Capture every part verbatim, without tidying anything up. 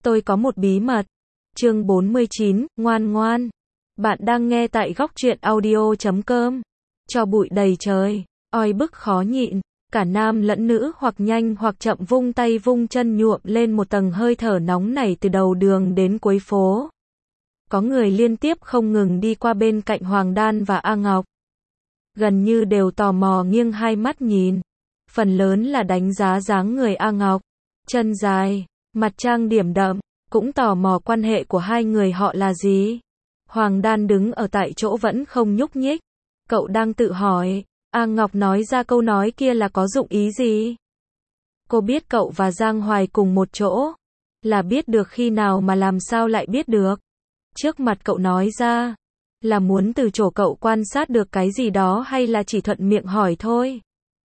Tôi có một bí mật. Chương bốn mươi chín, ngoan ngoan. Bạn đang nghe tại góc truyện audio chấm com. Cho bụi đầy trời, oi bức khó nhịn, cả nam lẫn nữ hoặc nhanh hoặc chậm vung tay vung chân nhuộm lên một tầng hơi thở nóng nảy từ đầu đường đến cuối phố. Có người liên tiếp không ngừng đi qua bên cạnh Hoàng Đan và A Ngọc. Gần như đều tò mò nghiêng hai mắt nhìn. Phần lớn là đánh giá dáng người A Ngọc. Chân dài, mặt trang điểm đậm, cũng tò mò quan hệ của hai người họ là gì. Hoàng Đan đứng ở tại chỗ vẫn không nhúc nhích. Cậu đang tự hỏi, A Ngọc nói ra câu nói kia là có dụng ý gì? Cô biết cậu và Giang Hoài cùng một chỗ. Là biết được khi nào mà làm sao lại biết được? Trước mặt cậu nói ra, là muốn từ chỗ cậu quan sát được cái gì đó hay là chỉ thuận miệng hỏi thôi?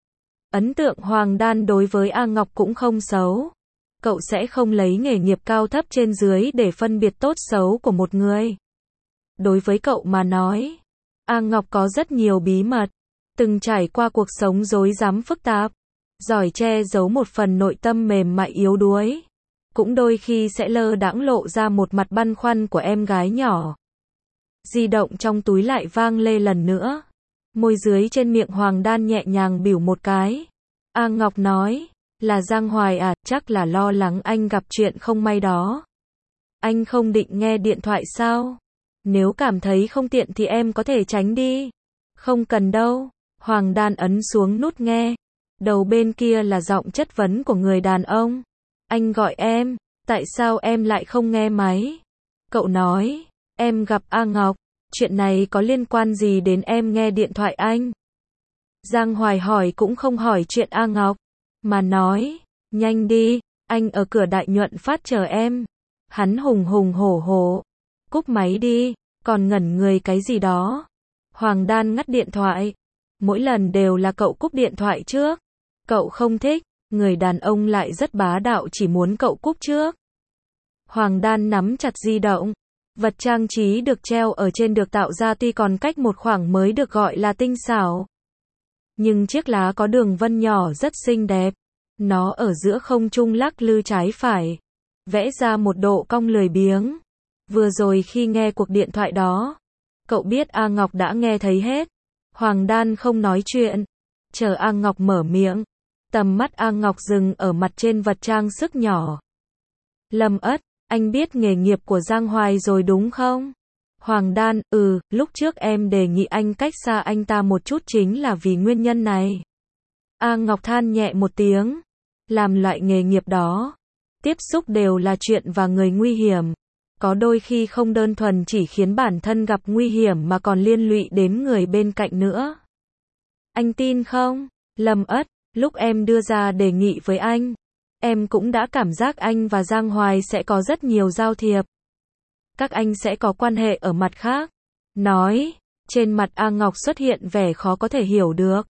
Ấn tượng Hoàng Đan đối với A Ngọc cũng không xấu. Cậu sẽ không lấy nghề nghiệp cao thấp trên dưới để phân biệt tốt xấu của một người. Đối với cậu mà nói, A Ngọc có rất nhiều bí mật, từng trải qua cuộc sống rối rắm phức tạp, giỏi che giấu một phần nội tâm mềm mại yếu đuối. Cũng đôi khi sẽ lơ đãng lộ ra một mặt băn khoăn của em gái nhỏ. Di động trong túi lại vang lên lần nữa. Môi dưới trên miệng Hoàng Đan nhẹ nhàng bỉu một cái. A Ngọc nói, là Giang Hoài à, chắc là lo lắng anh gặp chuyện không may đó. Anh không định nghe điện thoại sao? Nếu cảm thấy không tiện thì em có thể tránh đi. Không cần đâu. Hoàng Đan ấn xuống nút nghe. Đầu bên kia là giọng chất vấn của người đàn ông. Anh gọi em, tại sao em lại không nghe máy? Cậu nói, em gặp A Ngọc, chuyện này có liên quan gì đến em nghe điện thoại anh? Giang Hoài hỏi cũng không hỏi chuyện A Ngọc, mà nói, nhanh đi, anh ở cửa Đại Nhuận Phát chờ em. Hắn hùng hùng hổ hổ, cúp máy đi, còn ngẩn người cái gì đó. Hoàng Đan ngắt điện thoại, mỗi lần đều là cậu cúp điện thoại trước. Cậu không thích. Người đàn ông lại rất bá đạo chỉ muốn cậu cúp trước. Hoàng Đan nắm chặt di động. Vật trang trí được treo ở trên được tạo ra tuy còn cách một khoảng mới được gọi là tinh xảo. Nhưng chiếc lá có đường vân nhỏ rất xinh đẹp. Nó ở giữa không trung lắc lư trái phải. Vẽ ra một độ cong lười biếng. Vừa rồi khi nghe cuộc điện thoại đó, cậu biết A Ngọc đã nghe thấy hết. Hoàng Đan không nói chuyện. Chờ A Ngọc mở miệng. Tầm mắt A Ngọc dừng ở mặt trên vật trang sức nhỏ. Lâm Ất, anh biết nghề nghiệp của Giang Hoài rồi đúng không? Hoàng Đan, ừ, lúc trước em đề nghị anh cách xa anh ta một chút chính là vì nguyên nhân này. A Ngọc than nhẹ một tiếng. Làm loại nghề nghiệp đó, tiếp xúc đều là chuyện và người nguy hiểm. Có đôi khi không đơn thuần chỉ khiến bản thân gặp nguy hiểm mà còn liên lụy đến người bên cạnh nữa. Anh tin không? Lâm Ất, lúc em đưa ra đề nghị với anh, em cũng đã cảm giác anh và Giang Hoài sẽ có rất nhiều giao thiệp. Các anh sẽ có quan hệ ở mặt khác. Nói, trên mặt A Ngọc xuất hiện vẻ khó có thể hiểu được.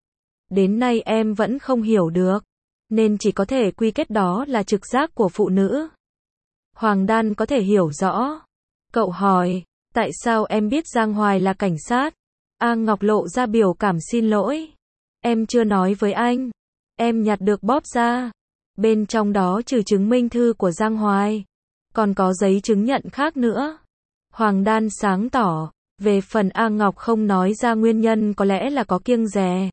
Đến nay em vẫn không hiểu được, nên chỉ có thể quy kết đó là trực giác của phụ nữ. Hoàng Đan có thể hiểu rõ. Cậu hỏi, tại sao em biết Giang Hoài là cảnh sát? A Ngọc lộ ra biểu cảm xin lỗi. Em chưa nói với anh. Em nhặt được bóp ra. Bên trong đó trừ chứng minh thư của Giang Hoài, còn có giấy chứng nhận khác nữa. Hoàng Đan sáng tỏ. Về phần A Ngọc không nói ra nguyên nhân có lẽ là có kiêng dè.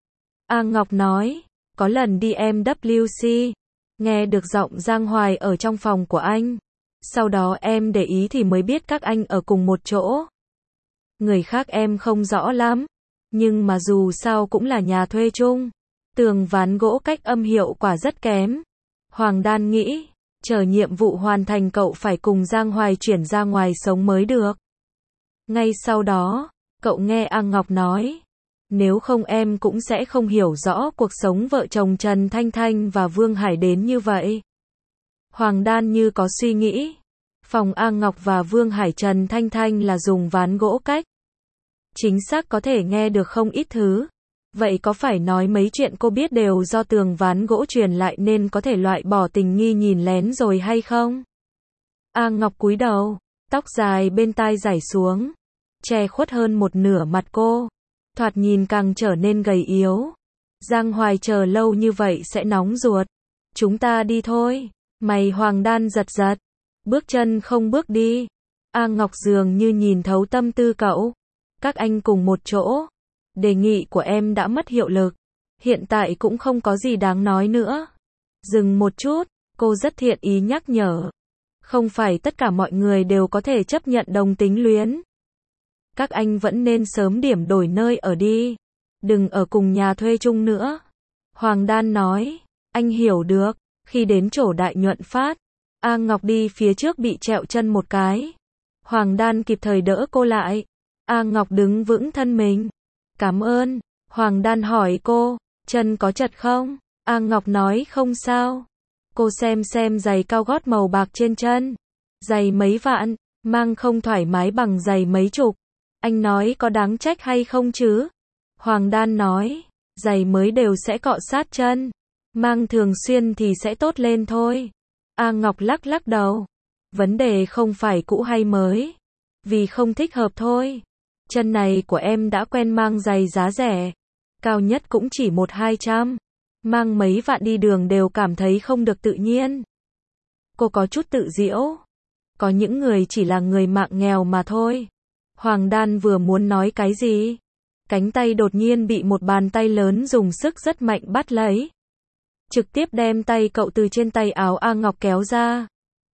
A Ngọc nói, có lần đi em vê xê, nghe được giọng Giang Hoài ở trong phòng của anh. Sau đó em để ý thì mới biết các anh ở cùng một chỗ. Người khác em không rõ lắm. Nhưng mà dù sao cũng là nhà thuê chung. Tường ván gỗ cách âm hiệu quả rất kém. Hoàng Đan nghĩ, chờ nhiệm vụ hoàn thành cậu phải cùng Giang Hoài chuyển ra ngoài sống mới được. Ngay sau đó, cậu nghe A Ngọc nói, nếu không em cũng sẽ không hiểu rõ cuộc sống vợ chồng Trần Thanh Thanh và Vương Hải đến như vậy. Hoàng Đan như có suy nghĩ. Phòng A Ngọc và Vương Hải Trần Thanh Thanh là dùng ván gỗ cách. Chính xác có thể nghe được không ít thứ. Vậy có phải nói mấy chuyện cô biết đều do tường ván gỗ truyền lại nên có thể loại bỏ tình nghi nhìn lén rồi hay không? A Ngọc cúi đầu, tóc dài bên tai rải xuống, che khuất hơn một nửa mặt cô, thoạt nhìn càng trở nên gầy yếu. Giang Hoài chờ lâu như vậy sẽ nóng ruột. Chúng ta đi thôi. Mày Hoàng Đan giật giật. bước chân không bước đi. A Ngọc dường như nhìn thấu tâm tư cậu. Các anh cùng một chỗ. Đề nghị của em đã mất hiệu lực. Hiện tại cũng không có gì đáng nói nữa. Dừng một chút, cô rất thiện ý nhắc nhở. Không phải tất cả mọi người đều có thể chấp nhận đồng tính luyến. Các anh vẫn nên sớm điểm đổi nơi ở đi. Đừng ở cùng nhà thuê chung nữa. Hoàng Đan nói, anh hiểu được. Khi đến chỗ Đại Nhuận Phát, A Ngọc đi phía trước bị trẹo chân một cái. Hoàng Đan kịp thời đỡ cô lại. A Ngọc đứng vững thân mình. Cảm ơn. Hoàng Đan hỏi cô, chân có chật không? A Ngọc nói không sao. Cô xem xem giày cao gót màu bạc trên chân. Giày mấy vạn, mang không thoải mái bằng giày mấy chục. Anh nói có đáng trách hay không chứ? Hoàng Đan nói, giày mới đều sẽ cọ sát chân. Mang thường xuyên thì sẽ tốt lên thôi. A Ngọc lắc lắc đầu. Vấn đề không phải cũ hay mới. Vì không thích hợp thôi. Chân này của em đã quen mang giày giá rẻ. Cao nhất cũng chỉ một hai trăm. Mang mấy vạn đi đường đều cảm thấy không được tự nhiên. Cô có chút tự giễu. Có những người chỉ là người mạng nghèo mà thôi. Hoàng Đan vừa muốn nói cái gì. Cánh tay đột nhiên bị một bàn tay lớn dùng sức rất mạnh bắt lấy. Trực tiếp đem tay cậu từ trên tay áo A Ngọc kéo ra.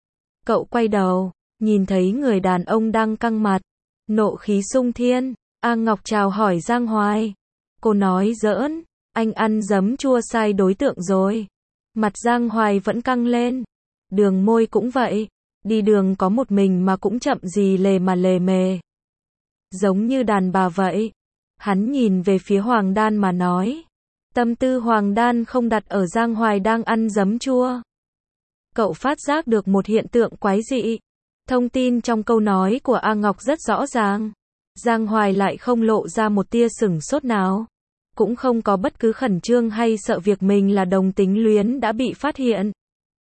Cậu quay đầu, nhìn thấy người đàn ông đang căng mặt. Nộ khí sung thiên. A Ngọc chào hỏi Giang Hoài. Cô nói giỡn, anh ăn giấm chua sai đối tượng rồi. Mặt Giang Hoài vẫn căng lên. Đường môi cũng vậy. Đi đường có một mình mà cũng chậm gì lề mà lề mề. Giống như đàn bà vậy. Hắn nhìn về phía Hoàng Đan mà nói. Tâm tư Hoàng Đan không đặt ở Giang Hoài đang ăn giấm chua. Cậu phát giác được một hiện tượng quái dị. Thông tin trong câu nói của A Ngọc rất rõ ràng. Giang Hoài lại không lộ ra một tia sửng sốt nào. Cũng không có bất cứ khẩn trương hay sợ việc mình là đồng tính luyến đã bị phát hiện.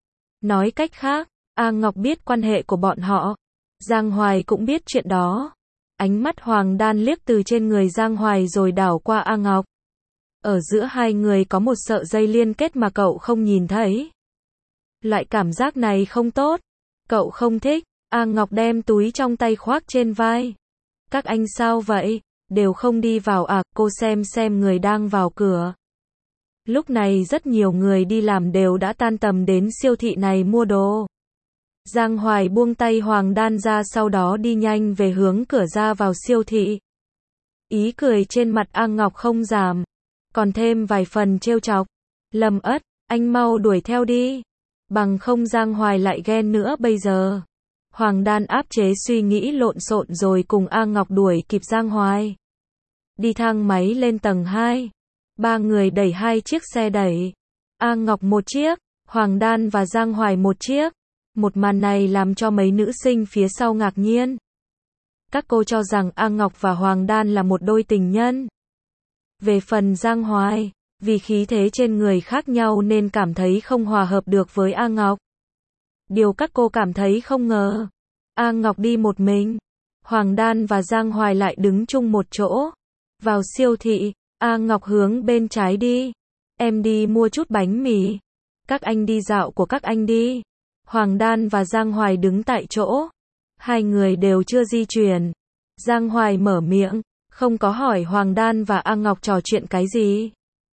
Nói cách khác, A Ngọc biết quan hệ của bọn họ. Giang Hoài cũng biết chuyện đó. Ánh mắt Hoàng Đan liếc từ trên người Giang Hoài rồi đảo qua A Ngọc. Ở giữa hai người có một sợi dây liên kết mà cậu không nhìn thấy. Loại cảm giác này không tốt. Cậu không thích. A Ngọc đem túi trong tay khoác trên vai. Các anh sao vậy? Đều không đi vào à? Cô xem xem người đang vào cửa. Lúc này rất nhiều người đi làm đều đã tan tầm đến siêu thị này mua đồ. Giang Hoài buông tay Hoàng Đan ra sau đó đi nhanh về hướng cửa ra vào siêu thị. Ý cười trên mặt A Ngọc không giảm. Còn thêm vài phần trêu chọc. Lâm Ất, anh mau đuổi theo đi. Bằng không Giang Hoài lại ghen nữa bây giờ. Hoàng Đan áp chế suy nghĩ lộn xộn rồi cùng A Ngọc đuổi kịp Giang Hoài. Đi thang máy lên tầng hai. Ba người đẩy hai chiếc xe đẩy. A Ngọc một chiếc, Hoàng Đan và Giang Hoài một chiếc. Một màn này làm cho mấy nữ sinh phía sau ngạc nhiên. Các cô cho rằng A Ngọc và Hoàng Đan là một đôi tình nhân. Về phần Giang Hoài, vì khí thế trên người khác nhau nên cảm thấy không hòa hợp được với A Ngọc. Điều các cô cảm thấy không ngờ, A Ngọc đi một mình, Hoàng Đan và Giang Hoài lại đứng chung một chỗ. Vào siêu thị, A Ngọc hướng bên trái đi. Em đi mua chút bánh mì. Các anh đi dạo của các anh đi. Hoàng Đan và Giang Hoài đứng tại chỗ. Hai người đều chưa di chuyển. Giang Hoài mở miệng, không có hỏi Hoàng Đan và A Ngọc trò chuyện cái gì.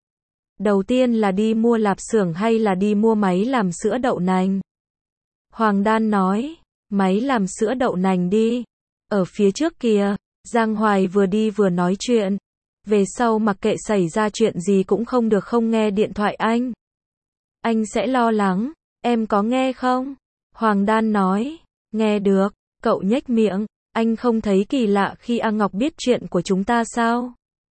Đầu tiên là đi mua lạp xưởng hay là đi mua máy làm sữa đậu nành? Hoàng Đan nói, máy làm sữa đậu nành đi. Ở phía trước kìa, Giang Hoài vừa đi vừa nói chuyện. Về sau mặc kệ xảy ra chuyện gì cũng không được không nghe điện thoại anh. Anh sẽ lo lắng, em có nghe không? Hoàng Đan nói, nghe được, cậu nhếch miệng, anh không thấy kỳ lạ khi A Ngọc biết chuyện của chúng ta sao?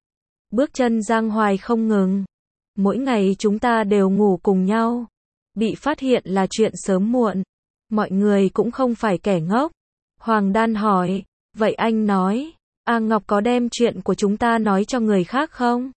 Bước chân Giang Hoài không ngừng. Mỗi ngày chúng ta đều ngủ cùng nhau. Bị phát hiện là chuyện sớm muộn. Mọi người cũng không phải kẻ ngốc. Hoàng Đan hỏi, vậy anh nói, A Ngọc có đem chuyện của chúng ta nói cho người khác không?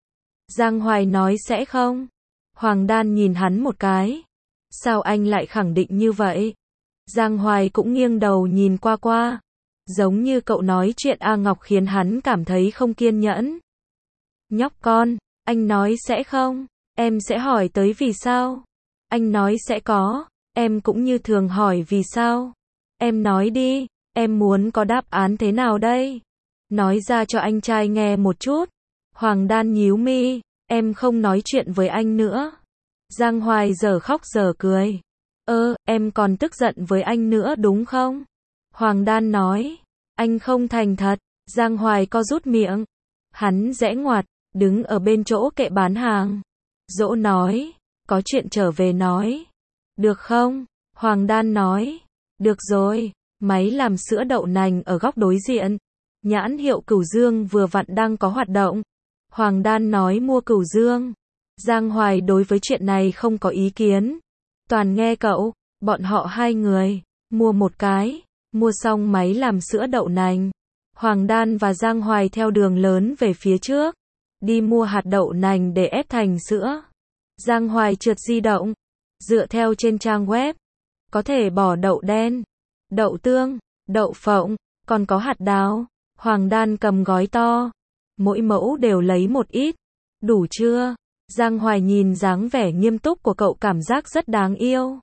Giang Hoài nói sẽ không. Hoàng Đan nhìn hắn một cái. Sao anh lại khẳng định như vậy? Giang Hoài cũng nghiêng đầu nhìn qua qua. Giống như cậu nói chuyện A Ngọc khiến hắn cảm thấy không kiên nhẫn. Nhóc con, anh nói sẽ không, em sẽ hỏi tới vì sao. Anh nói sẽ có, em cũng như thường hỏi vì sao. Em nói đi, em muốn có đáp án thế nào đây? Nói ra cho anh trai nghe một chút. Hoàng Đan nhíu mi, em không nói chuyện với anh nữa. Giang Hoài giờ khóc giờ cười. Ơ, em còn tức giận với anh nữa đúng không? Hoàng Đan nói, anh không thành thật. Giang Hoài co rút miệng. Hắn giãy ngoặt, đứng ở bên chỗ kệ bán hàng. Dỗ nói, có chuyện trở về nói. Được không? Hoàng Đan nói, được rồi. Máy làm sữa đậu nành ở góc đối diện. Nhãn hiệu Cửu Dương vừa vặn đang có hoạt động. Hoàng Đan nói mua Cửu Dương. Giang Hoài đối với chuyện này không có ý kiến. Toàn nghe cậu, bọn họ hai người, mua một cái, mua xong máy làm sữa đậu nành. Hoàng Đan và Giang Hoài theo đường lớn về phía trước, đi mua hạt đậu nành để ép thành sữa. Giang Hoài trượt di động, dựa theo trên trang web, có thể bỏ đậu đen, đậu tương, đậu phộng, còn có hạt đào. Hoàng Đan cầm gói to, mỗi mẫu đều lấy một ít. Đủ chưa? Giang Hoài nhìn dáng vẻ nghiêm túc của cậu cảm giác rất đáng yêu.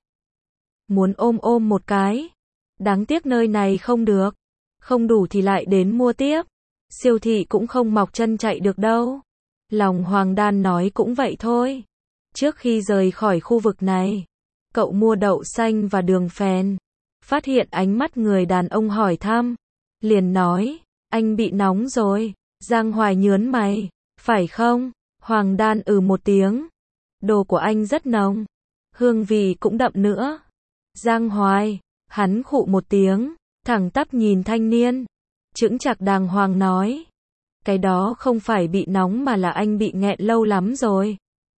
Muốn ôm ôm một cái. Đáng tiếc nơi này không được. Không đủ thì lại đến mua tiếp. Siêu thị cũng không mọc chân chạy được đâu. Lòng Hoàng Đan nói cũng vậy thôi. Trước khi rời khỏi khu vực này, cậu mua đậu xanh và đường phèn. Phát hiện ánh mắt người đàn ông hỏi thăm. Liền nói, anh bị nóng rồi. Giang Hoài nhớn mày. Phải không? Hoàng Đan ừ một tiếng. Đồ của anh rất nồng. Hương vị cũng đậm nữa. Giang Hoài. Hắn khụ một tiếng. Thẳng tắp nhìn thanh niên. Chững chạc đàng hoàng nói. Cái đó không phải bị nóng mà là anh bị nghẹn lâu lắm rồi.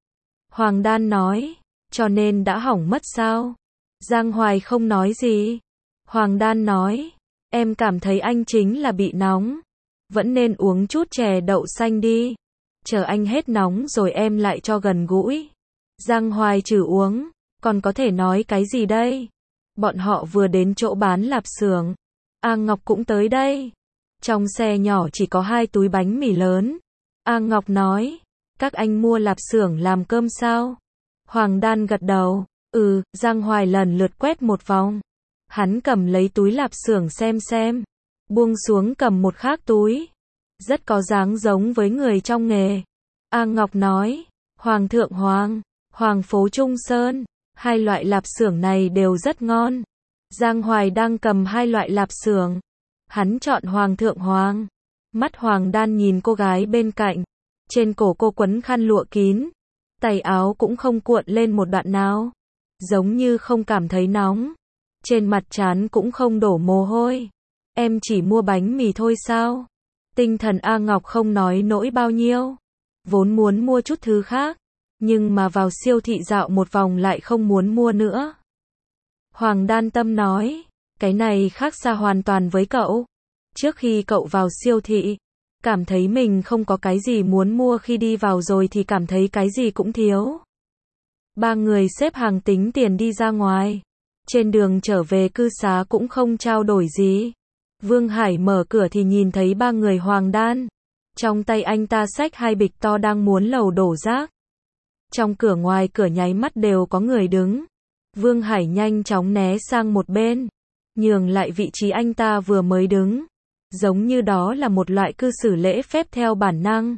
Hoàng Đan nói. Cho nên đã hỏng mất sao? Giang Hoài không nói gì. Hoàng Đan nói. Em cảm thấy anh chính là bị nóng. Vẫn nên uống chút chè đậu xanh đi. Chờ anh hết nóng rồi em lại cho gần gũi. Giang Hoài trừ uống. Còn có thể nói cái gì đây? Bọn họ vừa đến chỗ bán lạp xưởng. A Ngọc cũng tới đây. Trong xe nhỏ chỉ có hai túi bánh mì lớn. A Ngọc nói. Các anh mua lạp xưởng làm cơm sao? Hoàng Đan gật đầu. Ừ, Giang Hoài lần lượt quét một vòng. Hắn cầm lấy túi lạp xưởng xem xem. Buông xuống cầm một khác túi. Rất có dáng giống với người trong nghề. A Ngọc nói. Hoàng Thượng Hoàng. Hoàng phố Trung Sơn. Hai loại lạp xưởng này đều rất ngon. Giang Hoài đang cầm hai loại lạp xưởng. Hắn chọn Hoàng Thượng Hoàng. Mắt Hoàng Đan nhìn cô gái bên cạnh. Trên cổ cô quấn khăn lụa kín. Tay áo cũng không cuộn lên một đoạn nào. Giống như không cảm thấy nóng. Trên mặt trán cũng không đổ mồ hôi. Em chỉ mua bánh mì thôi sao? Tinh thần A Ngọc không nói nỗi bao nhiêu. Vốn muốn mua chút thứ khác. Nhưng mà vào siêu thị dạo một vòng lại không muốn mua nữa. Hoàng Đan Tâm nói. Cái này khác xa hoàn toàn với cậu. Trước khi cậu vào siêu thị, cảm thấy mình không có cái gì muốn mua, khi đi vào rồi thì cảm thấy cái gì cũng thiếu. Ba người xếp hàng tính tiền đi ra ngoài. Trên đường trở về cư xá cũng không trao đổi gì. Vương Hải mở cửa thì nhìn thấy ba người Hoàng Đan. Trong tay anh ta xách hai bịch to đang muốn lầu đổ rác. Trong cửa ngoài cửa nháy mắt đều có người đứng. Vương Hải nhanh chóng né sang một bên, nhường lại vị trí anh ta vừa mới đứng. Giống như đó là một loại cư xử lễ phép theo bản năng.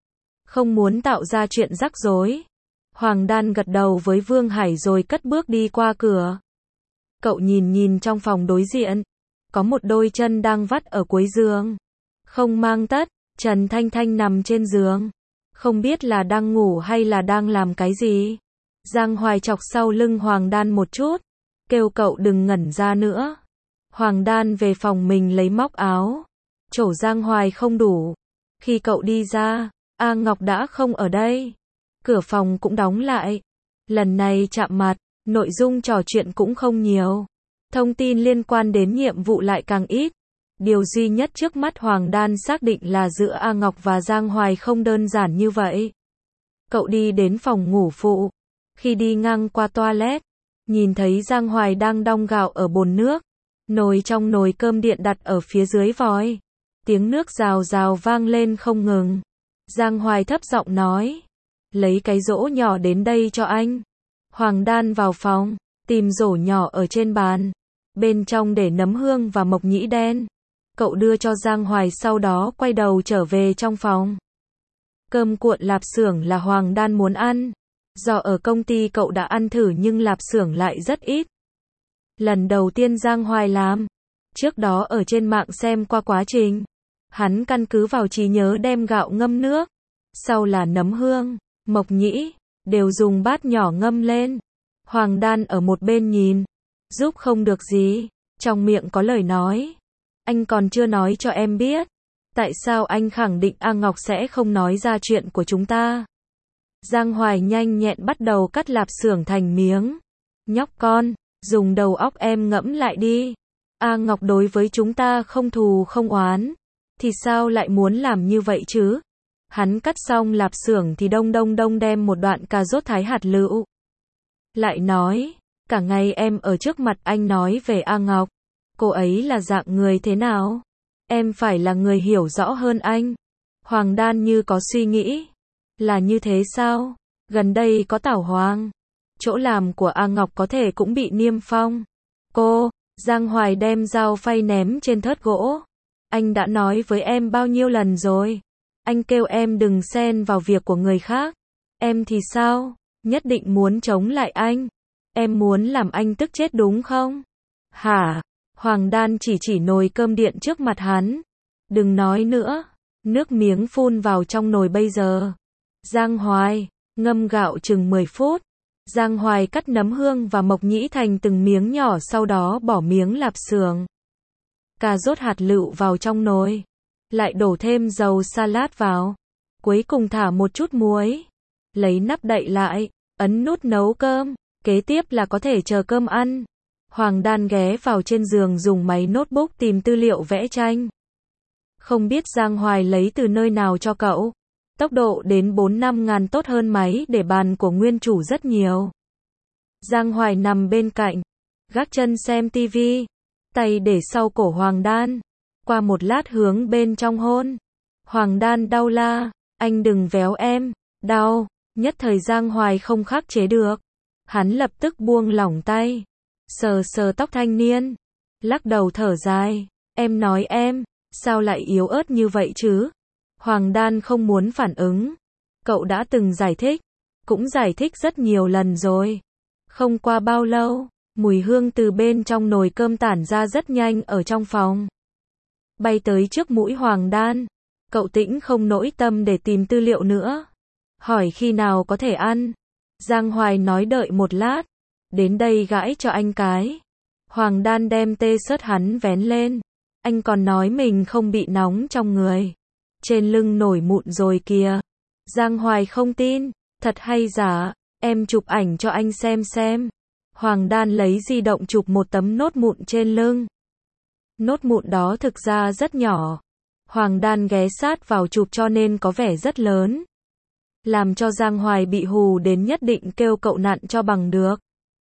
Không muốn tạo ra chuyện rắc rối. Hoàng Đan gật đầu với Vương Hải rồi cất bước đi qua cửa. Cậu nhìn nhìn trong phòng đối diện. Có một đôi chân đang vắt ở cuối giường. Không mang tất, Trần Thanh Thanh nằm trên giường. Không biết là đang ngủ hay là đang làm cái gì. Giang Hoài chọc sau lưng Hoàng Đan một chút. Kêu cậu đừng ngẩn ra nữa. Hoàng Đan về phòng mình lấy móc áo. Chỗ Giang Hoài không đủ. Khi cậu đi ra, A Ngọc đã không ở đây. Cửa phòng cũng đóng lại. Lần này chạm mặt, nội dung trò chuyện cũng không nhiều. Thông tin liên quan đến nhiệm vụ lại càng ít. Điều duy nhất trước mắt Hoàng Đan xác định là giữa A Ngọc và Giang Hoài không đơn giản như vậy. Cậu đi đến phòng ngủ phụ. Khi đi ngang qua toilet, nhìn thấy Giang Hoài đang đong gạo ở bồn nước. Nồi trong nồi cơm điện đặt ở phía dưới vòi. Tiếng nước rào rào vang lên không ngừng. Giang Hoài thấp giọng nói. Lấy cái rổ nhỏ đến đây cho anh. Hoàng Đan vào phòng, tìm rổ nhỏ ở trên bàn. bên trong để nấm hương và mộc nhĩ đen. Cậu đưa cho Giang Hoài sau đó quay đầu trở về trong phòng. Cơm cuộn lạp xưởng là Hoàng Đan muốn ăn. Do ở công ty cậu đã ăn thử nhưng lạp xưởng lại rất ít. Lần đầu tiên Giang Hoài làm. Trước đó ở trên mạng xem qua quá trình. Hắn căn cứ vào trí nhớ đem gạo ngâm nước. Sau là nấm hương, mộc nhĩ, đều dùng bát nhỏ ngâm lên. Hoàng Đan ở một bên nhìn. Giúp không được gì. Trong miệng có lời nói. Anh còn chưa nói cho em biết. Tại sao anh khẳng định A Ngọc sẽ không nói ra chuyện của chúng ta? Giang Hoài nhanh nhẹn bắt đầu cắt lạp xưởng thành miếng. Nhóc con, dùng đầu óc em ngẫm lại đi. A Ngọc đối với chúng ta không thù không oán. Thì sao lại muốn làm như vậy chứ? Hắn cắt xong lạp xưởng thì đông đông đông đem một đoạn cà rốt thái hạt lựu. Lại nói, cả ngày em ở trước mặt anh nói về A Ngọc. Cô ấy là dạng người thế nào? Em phải là người hiểu rõ hơn anh. Hoàng Đan như có suy nghĩ. Là như thế sao? Gần đây có tảo hoàng. Chỗ làm của A Ngọc có thể cũng bị niêm phong. Cô, Giang Hoài đem dao phay ném trên thớt gỗ. Anh đã nói với em bao nhiêu lần rồi? Anh kêu em đừng xen vào việc của người khác. Em thì sao? Nhất định muốn chống lại anh. Em muốn làm anh tức chết đúng không? Hả? Hoàng Đan chỉ chỉ nồi cơm điện trước mặt hắn. Đừng nói nữa. Nước miếng phun vào trong nồi bây giờ. Giang Hoài, ngâm gạo chừng mười phút. Giang Hoài cắt nấm hương và mộc nhĩ thành từng miếng nhỏ sau đó bỏ miếng lạp xưởng. Cà rốt hạt lựu vào trong nồi. Lại đổ thêm dầu salad vào. Cuối cùng thả một chút muối. Lấy nắp đậy lại, ấn nút nấu cơm. Kế tiếp là có thể chờ cơm ăn. Hoàng Đan ghé vào trên giường dùng máy notebook tìm tư liệu vẽ tranh. Không biết Giang Hoài lấy từ nơi nào cho cậu. Tốc độ đến bốn năm ngàn tốt hơn máy để bàn của nguyên chủ rất nhiều. Giang Hoài nằm bên cạnh, gác chân xem tivi, tay để sau cổ Hoàng Đan. Qua một lát hướng bên trong hôn. Hoàng Đan đau la, anh đừng véo em, đau. Nhất thời Giang Hoài không khắc chế được. Hắn lập tức buông lỏng tay. Sờ sờ tóc thanh niên. Lắc đầu thở dài. Em nói em, sao lại yếu ớt như vậy chứ? Hoàng Đan không muốn phản ứng. Cậu đã từng giải thích. Cũng giải thích rất nhiều lần rồi. Không qua bao lâu, mùi hương từ bên trong nồi cơm tản ra rất nhanh ở trong phòng. Bay tới trước mũi Hoàng Đan. Cậu tĩnh không nỗi tâm để tìm tư liệu nữa. Hỏi khi nào có thể ăn. Giang Hoài nói đợi một lát. Đến đây gãi cho anh cái. Hoàng Đan đem tê sớt hắn vén lên. Anh còn nói mình không bị nóng trong người. Trên lưng nổi mụn rồi kìa. Giang Hoài không tin. Thật hay giả? Em chụp ảnh cho anh xem xem. Hoàng Đan lấy di động chụp một tấm nốt mụn trên lưng. Nốt mụn đó thực ra rất nhỏ. Hoàng Đan ghé sát vào chụp cho nên có vẻ rất lớn. Làm cho Giang Hoài bị hù đến nhất định kêu cậu nặn cho bằng được.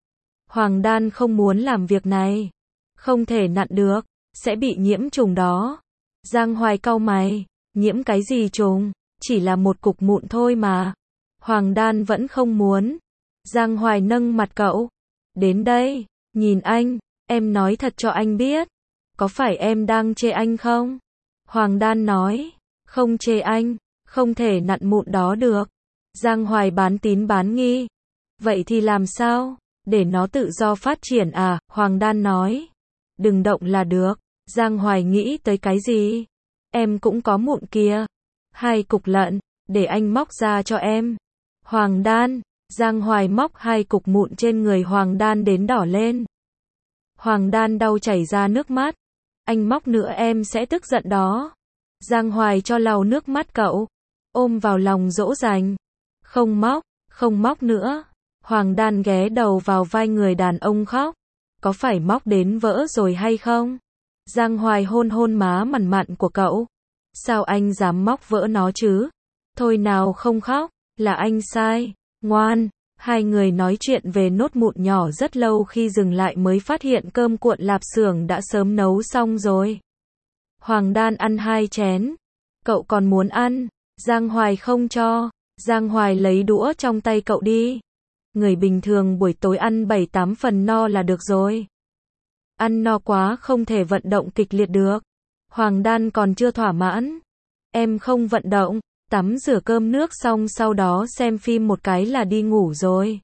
Hoàng Đan không muốn làm việc này. Không thể nặn được. Sẽ bị nhiễm trùng đó. Giang Hoài cau mày. Nhiễm cái gì trùng? Chỉ là một cục mụn thôi mà. Hoàng Đan vẫn không muốn. Giang Hoài nâng mặt cậu. Đến đây. Nhìn anh. Em nói thật cho anh biết. Có phải em đang chê anh không? Hoàng Đan nói. Không chê anh. Không thể nặn mụn đó được. Giang Hoài bán tín bán nghi. Vậy thì làm sao? Để nó tự do phát triển à? Hoàng Đan nói. Đừng động là được. Giang Hoài nghĩ tới cái gì? Em cũng có mụn kìa. Hai cục lận. Để anh móc ra cho em. Hoàng Đan. Giang Hoài móc hai cục mụn trên người Hoàng Đan đến đỏ lên. Hoàng Đan đau chảy ra nước mắt. Anh móc nữa em sẽ tức giận đó. Giang Hoài cho lau nước mắt cậu. Ôm vào lòng dỗ dành. Không móc, không móc nữa. Hoàng Đan ghé đầu vào vai người đàn ông khóc. Có phải móc đến vỡ rồi hay không? Giang Hoài hôn hôn má mằn mặn của cậu. Sao anh dám móc vỡ nó chứ? Thôi nào không khóc, là anh sai. Ngoan. Hai người nói chuyện về nốt mụn nhỏ rất lâu khi dừng lại mới phát hiện cơm cuộn lạp xưởng đã sớm nấu xong rồi. Hoàng Đan ăn hai chén. Cậu còn muốn ăn. Giang Hoài không cho. Giang Hoài lấy đũa trong tay cậu đi. Người bình thường buổi tối ăn bảy tám phần no là được rồi. ăn no quá không thể vận động kịch liệt được. Hoàng Đan còn chưa thỏa mãn. Em không vận động, tắm rửa cơm nước xong sau đó xem phim một cái là đi ngủ rồi.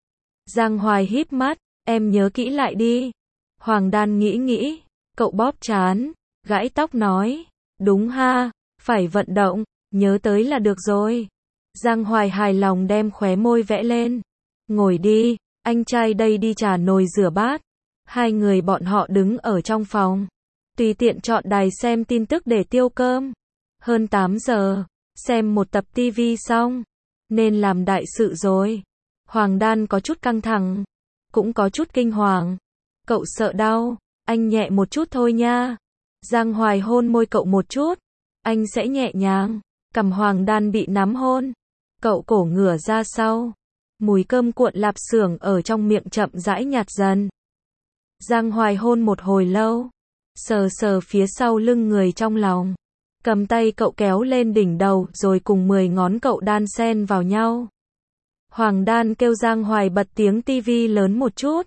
Giang Hoài híp mắt, em nhớ kỹ lại đi. Hoàng Đan nghĩ nghĩ, cậu bóp trán, gãi tóc nói, đúng ha, phải vận động, nhớ tới là được rồi. Giang Hoài hài lòng đem khóe môi vẽ lên. Ngồi đi, anh trai đây đi trà nồi rửa bát. Hai người bọn họ đứng ở trong phòng, tùy tiện chọn đài xem tin tức để tiêu cơm. Hơn tám giờ, xem một tập tivi xong, nên làm đại sự rồi. Hoàng Đan có chút căng thẳng, cũng có chút kinh hoàng. Cậu sợ đau, anh nhẹ một chút thôi nha. Giang Hoài hôn môi cậu một chút, anh sẽ nhẹ nhàng. Cằm Hoàng Đan bị nắm hôn, cậu cổ ngửa ra sau. Mùi cơm cuộn lạp xưởng ở trong miệng chậm rãi nhạt dần. Giang Hoài hôn một hồi lâu, sờ sờ phía sau lưng người trong lòng. Cầm tay cậu kéo lên đỉnh đầu rồi cùng mười ngón cậu đan xen vào nhau. Hoàng Đan kêu Giang Hoài bật tiếng tivi lớn một chút.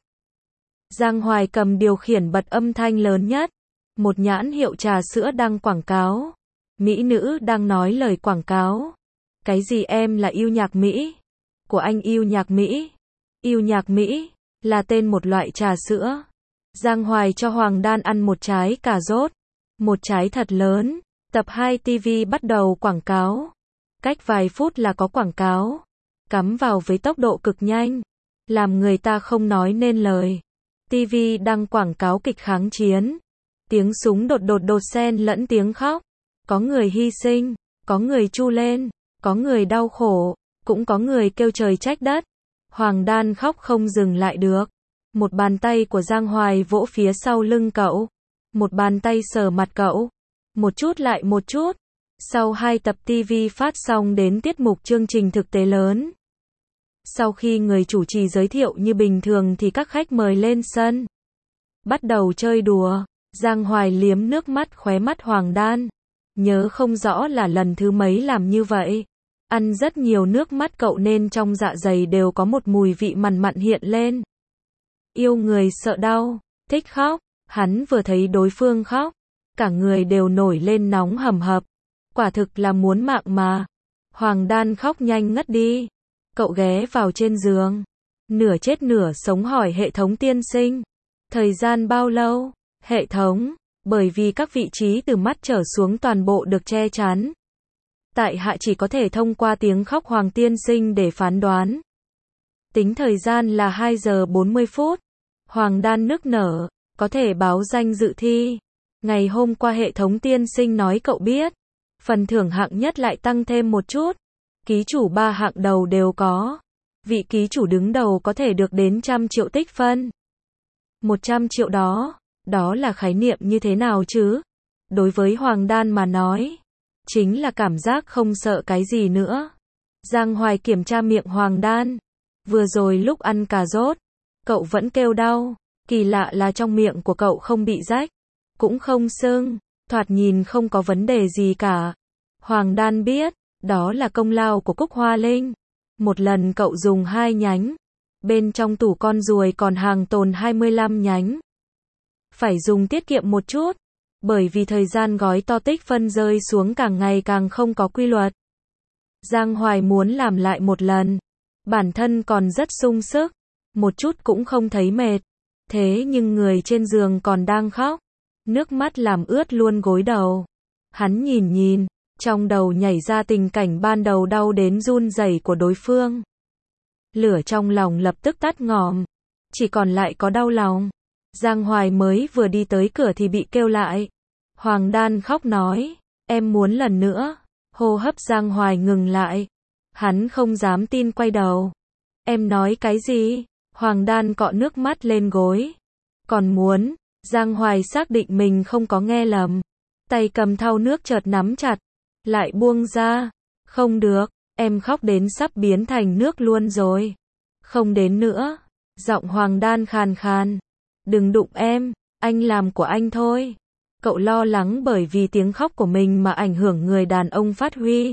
Giang Hoài cầm điều khiển bật âm thanh lớn nhất. Một nhãn hiệu trà sữa đang quảng cáo. Mỹ nữ đang nói lời quảng cáo. Cái gì em là yêu nhạc Mỹ? Của anh yêu nhạc Mỹ. Yêu nhạc Mỹ là tên một loại trà sữa. Giang Hoài cho Hoàng Đan ăn một trái cà rốt. Một trái thật lớn. Tập hai tivi bắt đầu quảng cáo. Cách vài phút là có quảng cáo. Cắm vào với tốc độ cực nhanh. Làm người ta không nói nên lời. tivi đăng quảng cáo kịch kháng chiến. Tiếng súng đột đột đột xen lẫn tiếng khóc. Có người hy sinh, có người chu lên, có người đau khổ, cũng có người kêu trời trách đất. Hoàng Đan khóc không dừng lại được. Một bàn tay của Giang Hoài vỗ phía sau lưng cậu. Một bàn tay sờ mặt cậu. Một chút lại một chút. Sau hai tập tivi phát xong đến tiết mục chương trình thực tế lớn. Sau khi người chủ trì giới thiệu như bình thường thì các khách mời lên sân. Bắt đầu chơi đùa. Giang Hoài liếm nước mắt khóe mắt Hoàng Đan. Nhớ không rõ là lần thứ mấy làm như vậy. Ăn rất nhiều nước mắt cậu nên trong dạ dày đều có một mùi vị mặn mặn hiện lên. Yêu người sợ đau, thích khóc. Hắn vừa thấy đối phương khóc, cả người đều nổi lên nóng hầm hập. Quả thực là muốn mạng mà. Hoàng Đan khóc nhanh ngất đi. Cậu ghé vào trên giường. Nửa chết nửa sống hỏi hệ thống tiên sinh. Thời gian bao lâu? Hệ thống, bởi vì các vị trí từ mắt trở xuống toàn bộ được che chắn. Tại hạ chỉ có thể thông qua tiếng khóc Hoàng tiên sinh để phán đoán. Tính thời gian là hai giờ bốn mươi phút. Hoàng Đan nức nở, có thể báo danh dự thi. Ngày hôm qua hệ thống tiên sinh nói cậu biết. Phần thưởng hạng nhất lại tăng thêm một chút. Ký chủ ba hạng đầu đều có. Vị ký chủ đứng đầu có thể được đến trăm triệu tích phân. một trăm triệu đó, đó là khái niệm như thế nào chứ? Đối với Hoàng Đan mà nói, chính là cảm giác không sợ cái gì nữa. Giang Hoài kiểm tra miệng Hoàng Đan. Vừa rồi lúc ăn cà rốt, cậu vẫn kêu đau. Kỳ lạ là trong miệng của cậu không bị rách, cũng không sưng, thoạt nhìn không có vấn đề gì cả. Hoàng Đan biết, đó là công lao của Cúc Hoa Linh. Một lần cậu dùng hai nhánh, bên trong tủ con ruồi còn hàng tồn hai mươi lăm nhánh. Phải dùng tiết kiệm một chút, bởi vì thời gian gói to tích phân rơi xuống càng ngày càng không có quy luật. Giang Hoài muốn làm lại một lần, bản thân còn rất sung sức, một chút cũng không thấy mệt. Thế nhưng người trên giường còn đang khóc, nước mắt làm ướt luôn gối đầu. Hắn nhìn nhìn, trong đầu nhảy ra tình cảnh ban đầu đau đến run rẩy của đối phương. Lửa trong lòng lập tức tắt ngòm, chỉ còn lại có đau lòng. Giang Hoài mới vừa đi tới cửa thì bị kêu lại. Hoàng Đan khóc nói, em muốn lần nữa. Hô hấp Giang Hoài ngừng lại. Hắn không dám tin quay đầu. Em nói cái gì? Hoàng Đan cọ nước mắt lên gối. Còn muốn? Giang Hoài xác định mình không có nghe lầm. Tay cầm thau nước chợt nắm chặt, lại buông ra. Không được, em khóc đến sắp biến thành nước luôn rồi. Không đến nữa. Giọng Hoàng Đan khàn khàn. Đừng đụng em, anh làm của anh thôi. Cậu lo lắng bởi vì tiếng khóc của mình mà ảnh hưởng người đàn ông phát huy.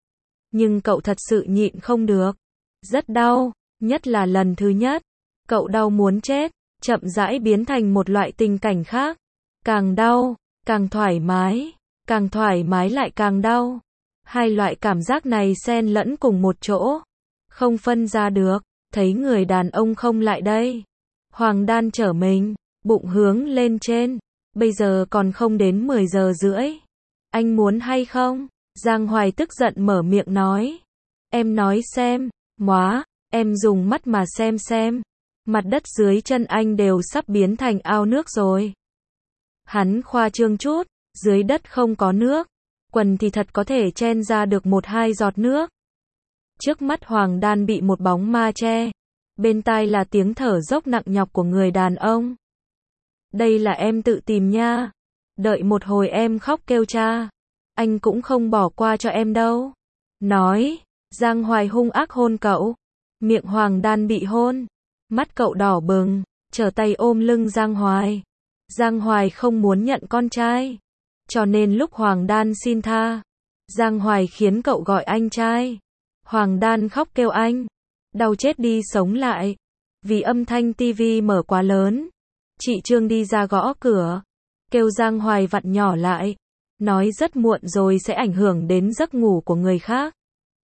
Nhưng cậu thật sự nhịn không được. Rất đau, nhất là lần thứ nhất. Cậu đau muốn chết, chậm rãi biến thành một loại tình cảnh khác. Càng đau, càng thoải mái, càng thoải mái lại càng đau. Hai loại cảm giác này xen lẫn cùng một chỗ, không phân ra được. Thấy người đàn ông không lại đây, Hoàng Đan trở mình, bụng hướng lên trên. Bây giờ còn không đến mười giờ rưỡi. Anh muốn hay không? Giang Hoài tức giận mở miệng nói. Em nói xem, móa, em dùng mắt mà xem xem. Mặt đất dưới chân anh đều sắp biến thành ao nước rồi. Hắn khoa trương chút, dưới đất không có nước, quần thì thật có thể chen ra được một hai giọt nước. Trước mắt Hoàng Đan bị một bóng ma che, bên tai là tiếng thở dốc nặng nhọc của người đàn ông. Đây là em tự tìm nha, đợi một hồi em khóc kêu cha, anh cũng không bỏ qua cho em đâu. Nói, Giang Hoài hung ác hôn cậu, miệng Hoàng Đan bị hôn, mắt cậu đỏ bừng, trở tay ôm lưng Giang Hoài. Giang Hoài không muốn nhận con trai, cho nên lúc Hoàng Đan xin tha, Giang Hoài khiến cậu gọi anh trai. Hoàng Đan khóc kêu anh, đau chết đi sống lại. Vì âm thanh tivi mở quá lớn, chị Trương đi ra gõ cửa, kêu Giang Hoài vặn nhỏ lại, nói rất muộn rồi sẽ ảnh hưởng đến giấc ngủ của người khác.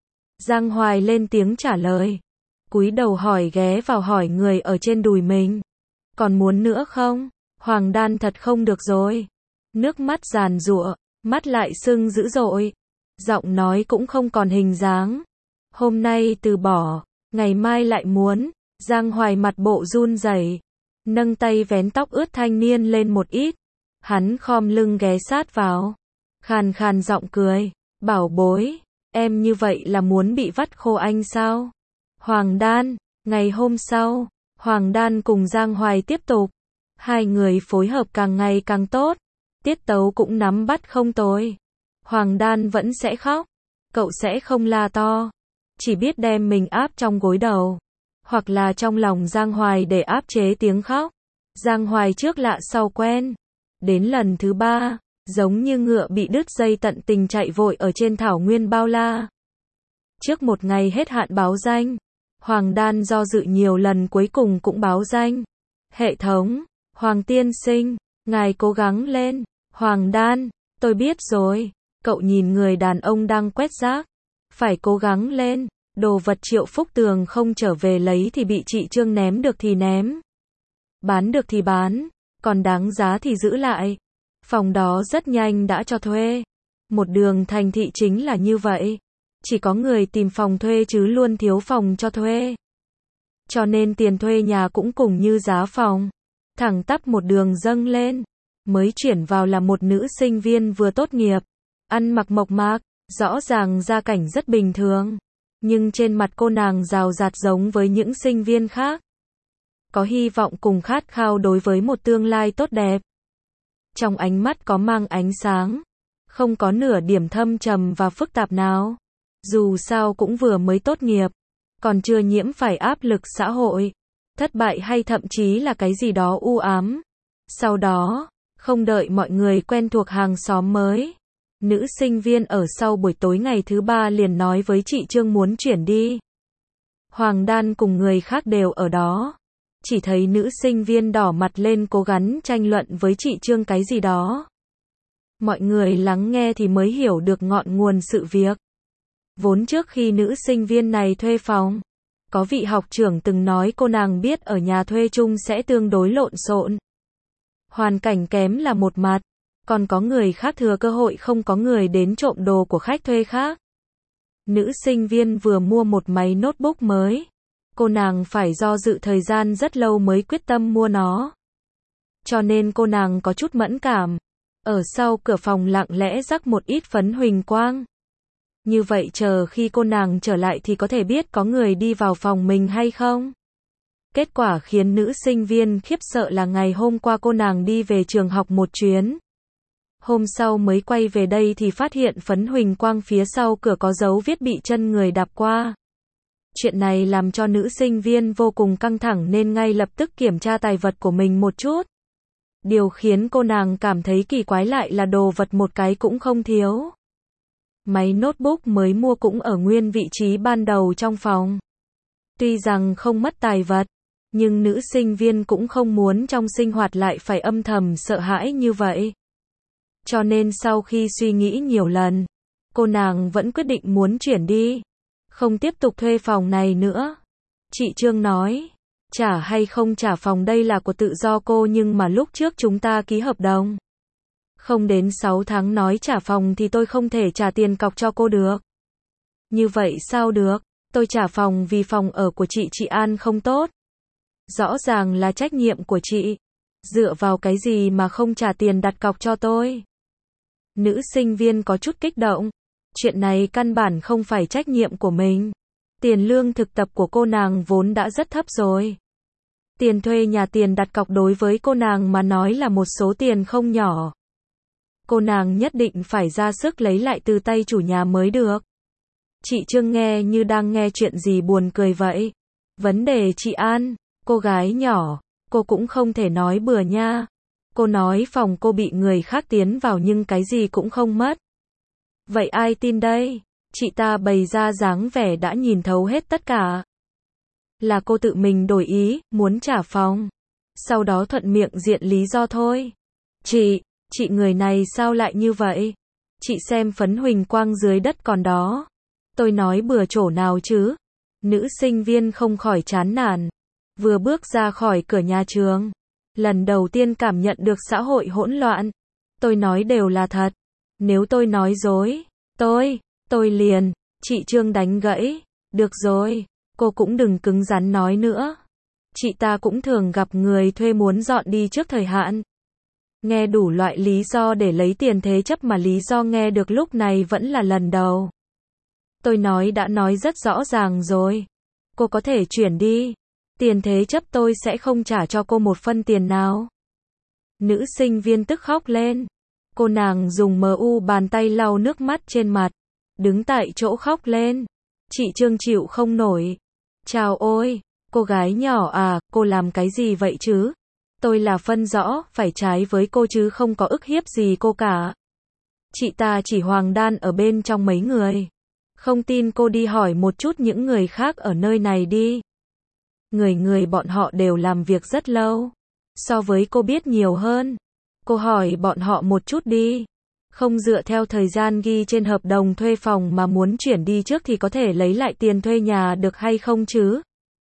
Giang Hoài lên tiếng trả lời, cúi đầu hỏi ghé vào hỏi người ở trên đùi mình. Còn muốn nữa không? Hoàng Đan thật không được rồi. Nước mắt giàn giụa, mắt lại sưng dữ dội. Giọng nói cũng không còn hình dáng. Hôm nay từ bỏ, ngày mai lại muốn. Giang Hoài mặt bộ run rẩy, nâng tay vén tóc ướt thanh niên lên một ít. Hắn khom lưng ghé sát vào, khàn khàn giọng cười, bảo bối, em như vậy là muốn bị vắt khô anh sao? Hoàng Đan, ngày hôm sau, Hoàng Đan cùng Giang Hoài tiếp tục. Hai người phối hợp càng ngày càng tốt, tiết tấu cũng nắm bắt không tồi. Hoàng Đan vẫn sẽ khóc, cậu sẽ không la to, chỉ biết đem mình áp trong gối đầu, hoặc là trong lòng Giang Hoài để áp chế tiếng khóc. Giang Hoài trước lạ sau quen, đến lần thứ ba, giống như ngựa bị đứt dây tận tình chạy vội ở trên thảo nguyên bao la. Trước một ngày hết hạn báo danh, Hoàng Đan do dự nhiều lần cuối cùng cũng báo danh. Hệ thống, Hoàng tiên sinh, ngài cố gắng lên. Hoàng Đan, tôi biết rồi. Cậu nhìn người đàn ông đang quét rác. Phải cố gắng lên, đồ vật Triệu Phúc Tường không trở về lấy thì bị chị Trương ném được thì ném. Bán được thì bán, còn đáng giá thì giữ lại. Phòng đó rất nhanh đã cho thuê. Một đường thành thị chính là như vậy. Chỉ có người tìm phòng thuê chứ luôn thiếu phòng cho thuê. Cho nên tiền thuê nhà cũng cùng như giá phòng. Thẳng tắp một đường dâng lên. Mới chuyển vào là một nữ sinh viên vừa tốt nghiệp. Ăn mặc mộc mạc, rõ ràng gia cảnh rất bình thường. Nhưng trên mặt cô nàng rào rạt giống với những sinh viên khác. Có hy vọng cùng khát khao đối với một tương lai tốt đẹp. Trong ánh mắt có mang ánh sáng. Không có nửa điểm thâm trầm và phức tạp nào. Dù sao cũng vừa mới tốt nghiệp. Còn chưa nhiễm phải áp lực xã hội. Thất bại hay thậm chí là cái gì đó u ám. Sau đó, không đợi mọi người quen thuộc hàng xóm mới. Nữ sinh viên ở sau buổi tối ngày thứ ba liền nói với chị Trương muốn chuyển đi. Hoàng Đan cùng người khác đều ở đó. Chỉ thấy nữ sinh viên đỏ mặt lên cố gắng tranh luận với chị Trương cái gì đó. Mọi người lắng nghe thì mới hiểu được ngọn nguồn sự việc. Vốn trước khi nữ sinh viên này thuê phòng, có vị học trưởng từng nói cô nàng biết ở nhà thuê chung sẽ tương đối lộn xộn. Hoàn cảnh kém là một mặt, còn có người khác thừa cơ hội không có người đến trộm đồ của khách thuê khác. Nữ sinh viên vừa mua một máy notebook mới. Cô nàng phải do dự thời gian rất lâu mới quyết tâm mua nó. Cho nên cô nàng có chút mẫn cảm. Ở sau cửa phòng lặng lẽ rắc một ít phấn huỳnh quang. Như vậy chờ khi cô nàng trở lại thì có thể biết có người đi vào phòng mình hay không. Kết quả khiến nữ sinh viên khiếp sợ là ngày hôm qua cô nàng đi về trường học một chuyến. Hôm sau mới quay về đây thì phát hiện phấn huỳnh quang phía sau cửa có dấu viết bị chân người đạp qua. Chuyện này làm cho nữ sinh viên vô cùng căng thẳng nên ngay lập tức kiểm tra tài vật của mình một chút. Điều khiến cô nàng cảm thấy kỳ quái lại là đồ vật một cái cũng không thiếu. Máy notebook mới mua cũng ở nguyên vị trí ban đầu trong phòng. Tuy rằng không mất tài vật, Nhưng nữ sinh viên cũng không muốn trong sinh hoạt lại phải âm thầm sợ hãi như vậy. Cho nên sau khi suy nghĩ nhiều lần, cô nàng vẫn quyết định muốn chuyển đi. Không tiếp tục thuê phòng này nữa. Chị Trương nói, trả hay không trả phòng đây là của tự do cô, nhưng mà lúc trước chúng ta ký hợp đồng. Không đến sáu tháng nói trả phòng thì tôi không thể trả tiền cọc cho cô được. Như vậy sao được, tôi trả phòng vì phòng ở của chị chị An không tốt. Rõ ràng là trách nhiệm của chị. Dựa vào cái gì mà không trả tiền đặt cọc cho tôi? Nữ sinh viên có chút kích động. Chuyện này căn bản không phải trách nhiệm của mình. Tiền lương thực tập của cô nàng vốn đã rất thấp rồi. Tiền thuê nhà, tiền đặt cọc đối với cô nàng mà nói là một số tiền không nhỏ. Cô nàng nhất định phải ra sức lấy lại từ tay chủ nhà mới được. Chị Trương nghe như đang nghe chuyện gì buồn cười vậy. Vấn đề chị An, cô gái nhỏ, cô cũng không thể nói bừa nha. Cô nói phòng cô bị người khác tiến vào nhưng cái gì cũng không mất. Vậy ai tin đây? Chị ta bày ra dáng vẻ đã nhìn thấu hết tất cả. Là cô tự mình đổi ý, muốn trả phòng. Sau đó thuận miệng diện lý do thôi. Chị, chị người này sao lại như vậy? Chị xem phấn huỳnh quang dưới đất còn đó. Tôi nói bừa chỗ nào chứ? Nữ sinh viên không khỏi chán nản. Vừa bước ra khỏi cửa nhà trường, lần đầu tiên cảm nhận được xã hội hỗn loạn. Tôi nói đều là thật. Nếu tôi nói dối, tôi, tôi liền. Chị Trương đánh gãy. Được rồi, cô cũng đừng cứng rắn nói nữa. Chị ta cũng thường gặp người thuê muốn dọn đi trước thời hạn. Nghe đủ loại lý do để lấy tiền thế chấp mà lý do nghe được lúc này vẫn là lần đầu. Tôi nói đã nói rất rõ ràng rồi. Cô có thể chuyển đi. Tiền thế chấp tôi sẽ không trả cho cô một phân tiền nào. Nữ sinh viên tức khóc lên. Cô nàng dùng mờ u bàn tay lau nước mắt trên mặt. Đứng tại chỗ khóc lên. Chị Trương chịu không nổi. Chào ôi, cô gái nhỏ à, cô làm cái gì vậy chứ? Tôi là phân rõ, phải trái với cô chứ không có ức hiếp gì cô cả. Chị ta chỉ hoàng đan ở bên trong mấy người. Không tin cô đi hỏi một chút những người khác ở nơi này đi. Người người bọn họ đều làm việc rất lâu. So với cô biết nhiều hơn. Cô hỏi bọn họ một chút đi. Không dựa theo thời gian ghi trên hợp đồng thuê phòng mà muốn chuyển đi trước thì có thể lấy lại tiền thuê nhà được hay không chứ?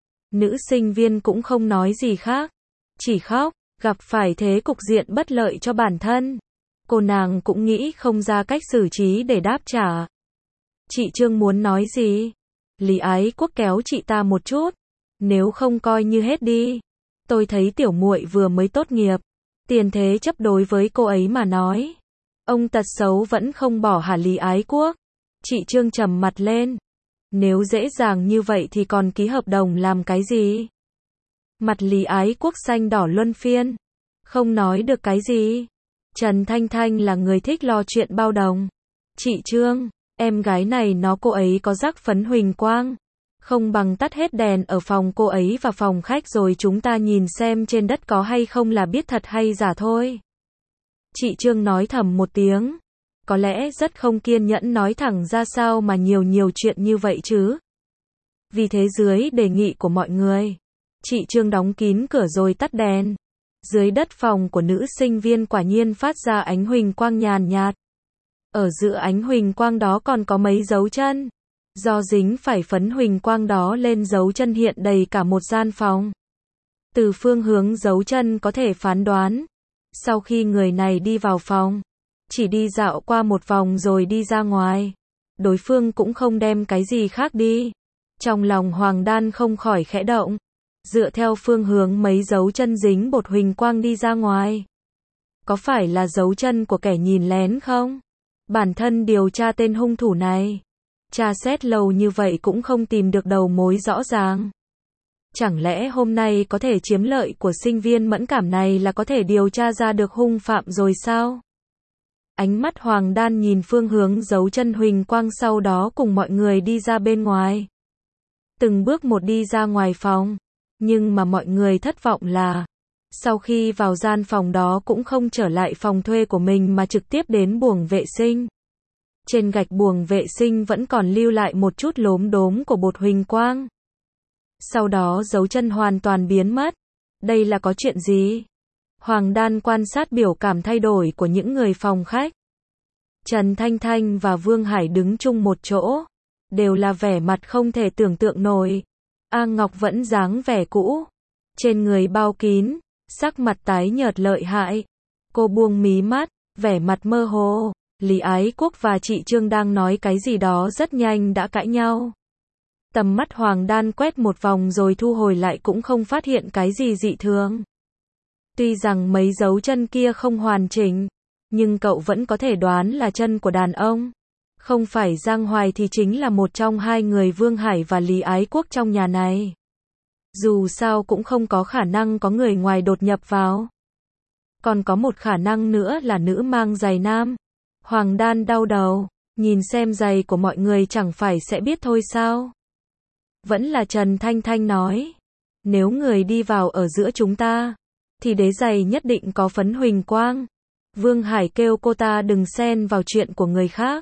Nữ sinh viên cũng không nói gì khác. Chỉ khóc, gặp phải thế cục diện bất lợi cho bản thân. Cô nàng cũng nghĩ không ra cách xử trí để đáp trả. Chị Trương muốn nói gì? Lý Ái Quốc kéo chị ta một chút. Nếu không coi như hết đi. Tôi thấy tiểu muội vừa mới tốt nghiệp. Tiền thế chấp đối với cô ấy mà nói. Ông tật xấu vẫn không bỏ hả Lý Ái Quốc? Chị Trương trầm mặt lên. Nếu dễ dàng như vậy thì còn ký hợp đồng làm cái gì? Mặt Lý Ái Quốc xanh đỏ luân phiên. Không nói được cái gì. Trần Thanh Thanh là người thích lo chuyện bao đồng. Chị Trương, em gái này nó cô ấy có rắc phấn huỳnh quang. Không bằng tắt hết đèn ở phòng cô ấy và phòng khách rồi chúng ta nhìn xem trên đất có hay không là biết thật hay giả thôi. Chị Trương nói thầm một tiếng. Có lẽ rất không kiên nhẫn nói thẳng ra sao mà nhiều nhiều chuyện như vậy chứ. Vì thế dưới đề nghị của mọi người, chị Trương đóng kín cửa rồi tắt đèn. Dưới đất phòng của nữ sinh viên quả nhiên phát ra ánh huỳnh quang nhàn nhạt. Ở giữa ánh huỳnh quang đó còn có mấy dấu chân. Do dính phải phấn huỳnh quang đó lên dấu chân hiện đầy cả một gian phòng. Từ phương hướng dấu chân có thể phán đoán. Sau khi người này đi vào phòng, chỉ đi dạo qua một vòng rồi đi ra ngoài. Đối phương cũng không đem cái gì khác đi. Trong lòng Hoàng Đan không khỏi khẽ động. Dựa theo phương hướng mấy dấu chân dính bột huỳnh quang đi ra ngoài. Có phải là dấu chân của kẻ nhìn lén không? Bản thân điều tra tên hung thủ này. Tra xét lâu như vậy cũng không tìm được đầu mối rõ ràng. Chẳng lẽ hôm nay có thể chiếm lợi của sinh viên mẫn cảm này là có thể điều tra ra được hung phạm rồi sao? Ánh mắt Hoàng Đan nhìn phương hướng dấu chân huỳnh quang sau đó cùng mọi người đi ra bên ngoài. Từng bước một đi ra ngoài phòng. Nhưng mà mọi người thất vọng là, sau khi vào gian phòng đó cũng không trở lại phòng thuê của mình mà trực tiếp đến buồng vệ sinh. Trên gạch buồng vệ sinh vẫn còn lưu lại một chút lốm đốm của bột huỳnh quang. Sau đó dấu chân hoàn toàn biến mất. Đây là có chuyện gì? Hoàng Đan quan sát biểu cảm thay đổi của những người phòng khách. Trần Thanh Thanh và Vương Hải đứng chung một chỗ, đều là vẻ mặt không thể tưởng tượng nổi. A Ngọc vẫn dáng vẻ cũ, trên người bao kín, sắc mặt tái nhợt lợi hại. Cô buông mí mắt, vẻ mặt mơ hồ. Lý Ái Quốc và chị Trương đang nói cái gì đó rất nhanh đã cãi nhau. Tầm mắt Hoàng Đan quét một vòng rồi thu hồi lại cũng không phát hiện cái gì dị thường. Tuy rằng mấy dấu chân kia không hoàn chỉnh, nhưng cậu vẫn có thể đoán là chân của đàn ông. Không phải Giang Hoài thì chính là một trong hai người Vương Hải và Lý Ái Quốc trong nhà này. Dù sao cũng không có khả năng có người ngoài đột nhập vào. Còn có một khả năng nữa là nữ mang giày nam. Hoàng Đan đau đầu, nhìn xem giày của mọi người chẳng phải sẽ biết thôi sao. Vẫn là Trần Thanh Thanh nói, nếu người đi vào ở giữa chúng ta, thì đế giày nhất định có phấn huỳnh quang. Vương Hải kêu cô ta đừng xen vào chuyện của người khác.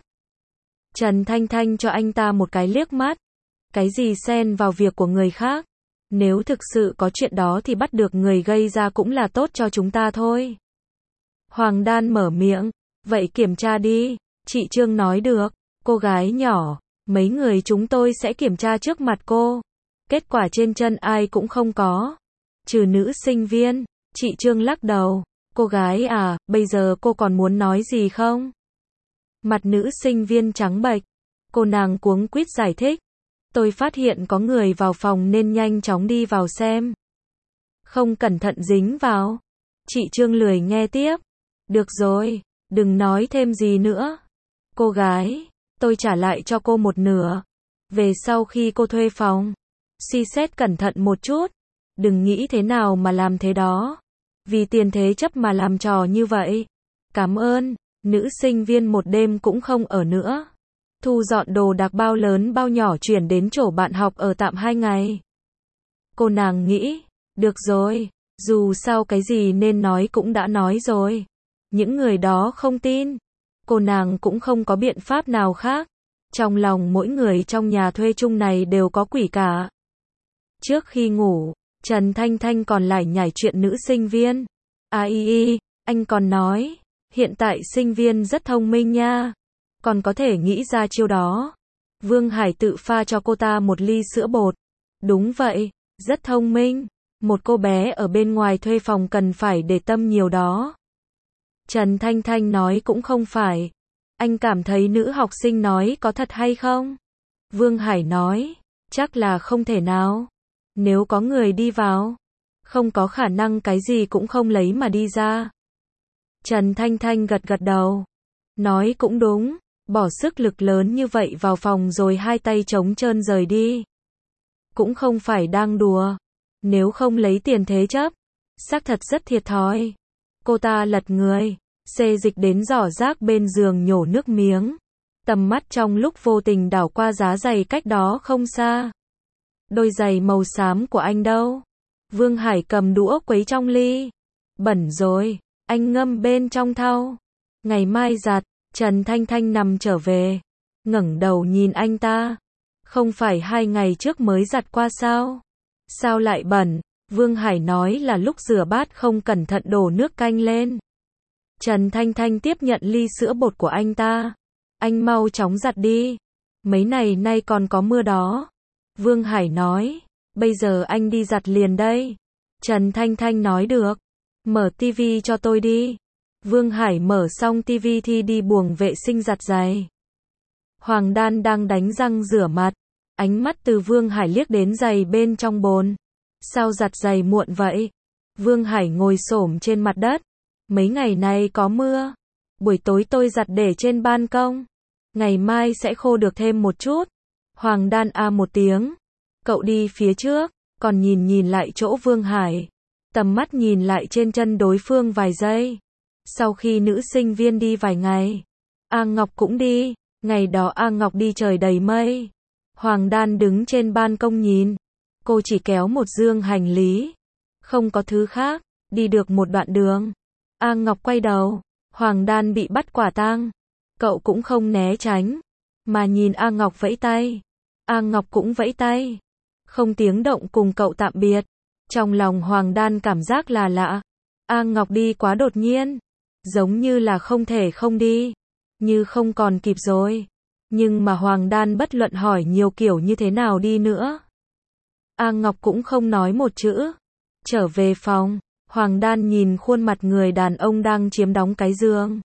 Trần Thanh Thanh cho anh ta một cái liếc mắt. Cái gì xen vào việc của người khác? Nếu thực sự có chuyện đó thì bắt được người gây ra cũng là tốt cho chúng ta thôi. Hoàng Đan mở miệng, vậy kiểm tra đi. Chị Trương nói được, cô gái nhỏ, mấy người chúng tôi sẽ kiểm tra trước mặt cô. Kết quả trên chân ai cũng không có, trừ nữ sinh viên. Chị Trương lắc đầu, cô gái à, bây giờ cô còn muốn nói gì không? Mặt nữ sinh viên trắng bệch, cô nàng cuống quýt giải thích. Tôi phát hiện có người vào phòng nên nhanh chóng đi vào xem. Không cẩn thận dính vào. Chị Trương lười nghe tiếp. Được rồi, đừng nói thêm gì nữa. Cô gái, tôi trả lại cho cô một nửa. Về sau khi cô thuê phòng, suy xét cẩn thận một chút. Đừng nghĩ thế nào mà làm thế đó. Vì tiền thế chấp mà làm trò như vậy. Cảm ơn. Nữ sinh viên một đêm cũng không ở nữa. Thu dọn đồ đạc bao lớn bao nhỏ chuyển đến chỗ bạn học ở tạm hai ngày. Cô nàng nghĩ, được rồi, dù sao cái gì nên nói cũng đã nói rồi. Những người đó không tin. Cô nàng cũng không có biện pháp nào khác. Trong lòng mỗi người trong nhà thuê chung này đều có quỷ cả. Trước khi ngủ, Trần Thanh Thanh còn lải nhải chuyện nữ sinh viên. À y y, anh còn nói, hiện tại sinh viên rất thông minh nha. Còn có thể nghĩ ra chiêu đó. Vương Hải tự pha cho cô ta một ly sữa bột. Đúng vậy, rất thông minh. Một cô bé ở bên ngoài thuê phòng cần phải để tâm nhiều đó. Trần Thanh Thanh nói cũng không phải. Anh cảm thấy nữ học sinh nói có thật hay không? Vương Hải nói, chắc là không thể nào. Nếu có người đi vào, không có khả năng cái gì cũng không lấy mà đi ra. Trần Thanh Thanh gật gật đầu. Nói cũng đúng, bỏ sức lực lớn như vậy vào phòng rồi hai tay trống trơn rời đi. Cũng không phải đang đùa. Nếu không lấy tiền thế chấp, xác thật rất thiệt thòi. Cô ta lật người, xê dịch đến giỏ rác bên giường nhổ nước miếng. Tầm mắt trong lúc vô tình đảo qua giá giày cách đó không xa. Đôi giày màu xám của anh đâu? Vương Hải cầm đũa quấy trong ly. Bẩn rồi, anh ngâm bên trong thau. Ngày mai giặt. Trần Thanh Thanh nằm trở về, ngẩng đầu nhìn anh ta. Không phải hai ngày trước mới giặt qua sao? Sao lại bẩn? Vương Hải nói là lúc rửa bát không cẩn thận đổ nước canh lên. Trần Thanh Thanh tiếp nhận ly sữa bột của anh ta. Anh mau chóng giặt đi. Mấy ngày nay còn có mưa đó. Vương Hải nói, bây giờ anh đi giặt liền đây. Trần Thanh Thanh nói được. Mở tivi cho tôi đi. Vương Hải mở xong tivi thì đi buồng vệ sinh giặt giày. Hoàng Đan đang đánh răng rửa mặt. Ánh mắt từ Vương Hải liếc đến giày bên trong bồn. Sao giặt giày muộn vậy? Vương Hải ngồi xổm trên mặt đất. Mấy ngày nay có mưa. Buổi tối tôi giặt để trên ban công. Ngày mai sẽ khô được thêm một chút. Hoàng Đan a một tiếng. Cậu đi phía trước, còn nhìn nhìn lại chỗ Vương Hải. Tầm mắt nhìn lại trên chân đối phương vài giây. Sau khi nữ sinh viên đi vài ngày, A Ngọc cũng đi. Ngày đó A Ngọc đi trời đầy mây. Hoàng Đan đứng trên ban công nhìn. Cô chỉ kéo một dương hành lý. Không có thứ khác. Đi được một đoạn đường, A Ngọc quay đầu. Hoàng Đan bị bắt quả tang. Cậu cũng không né tránh, mà nhìn A Ngọc vẫy tay. A Ngọc cũng vẫy tay. không tiếng động cùng cậu tạm biệt. Trong lòng Hoàng Đan cảm giác là lạ. A Ngọc đi quá đột nhiên, giống như là không thể không đi, như không còn kịp rồi. Nhưng mà Hoàng Đan bất luận hỏi nhiều kiểu như thế nào đi nữa, A Ngọc cũng không nói một chữ. Trở về phòng, Hoàng Đan nhìn khuôn mặt người đàn ông đang chiếm đóng cái giường.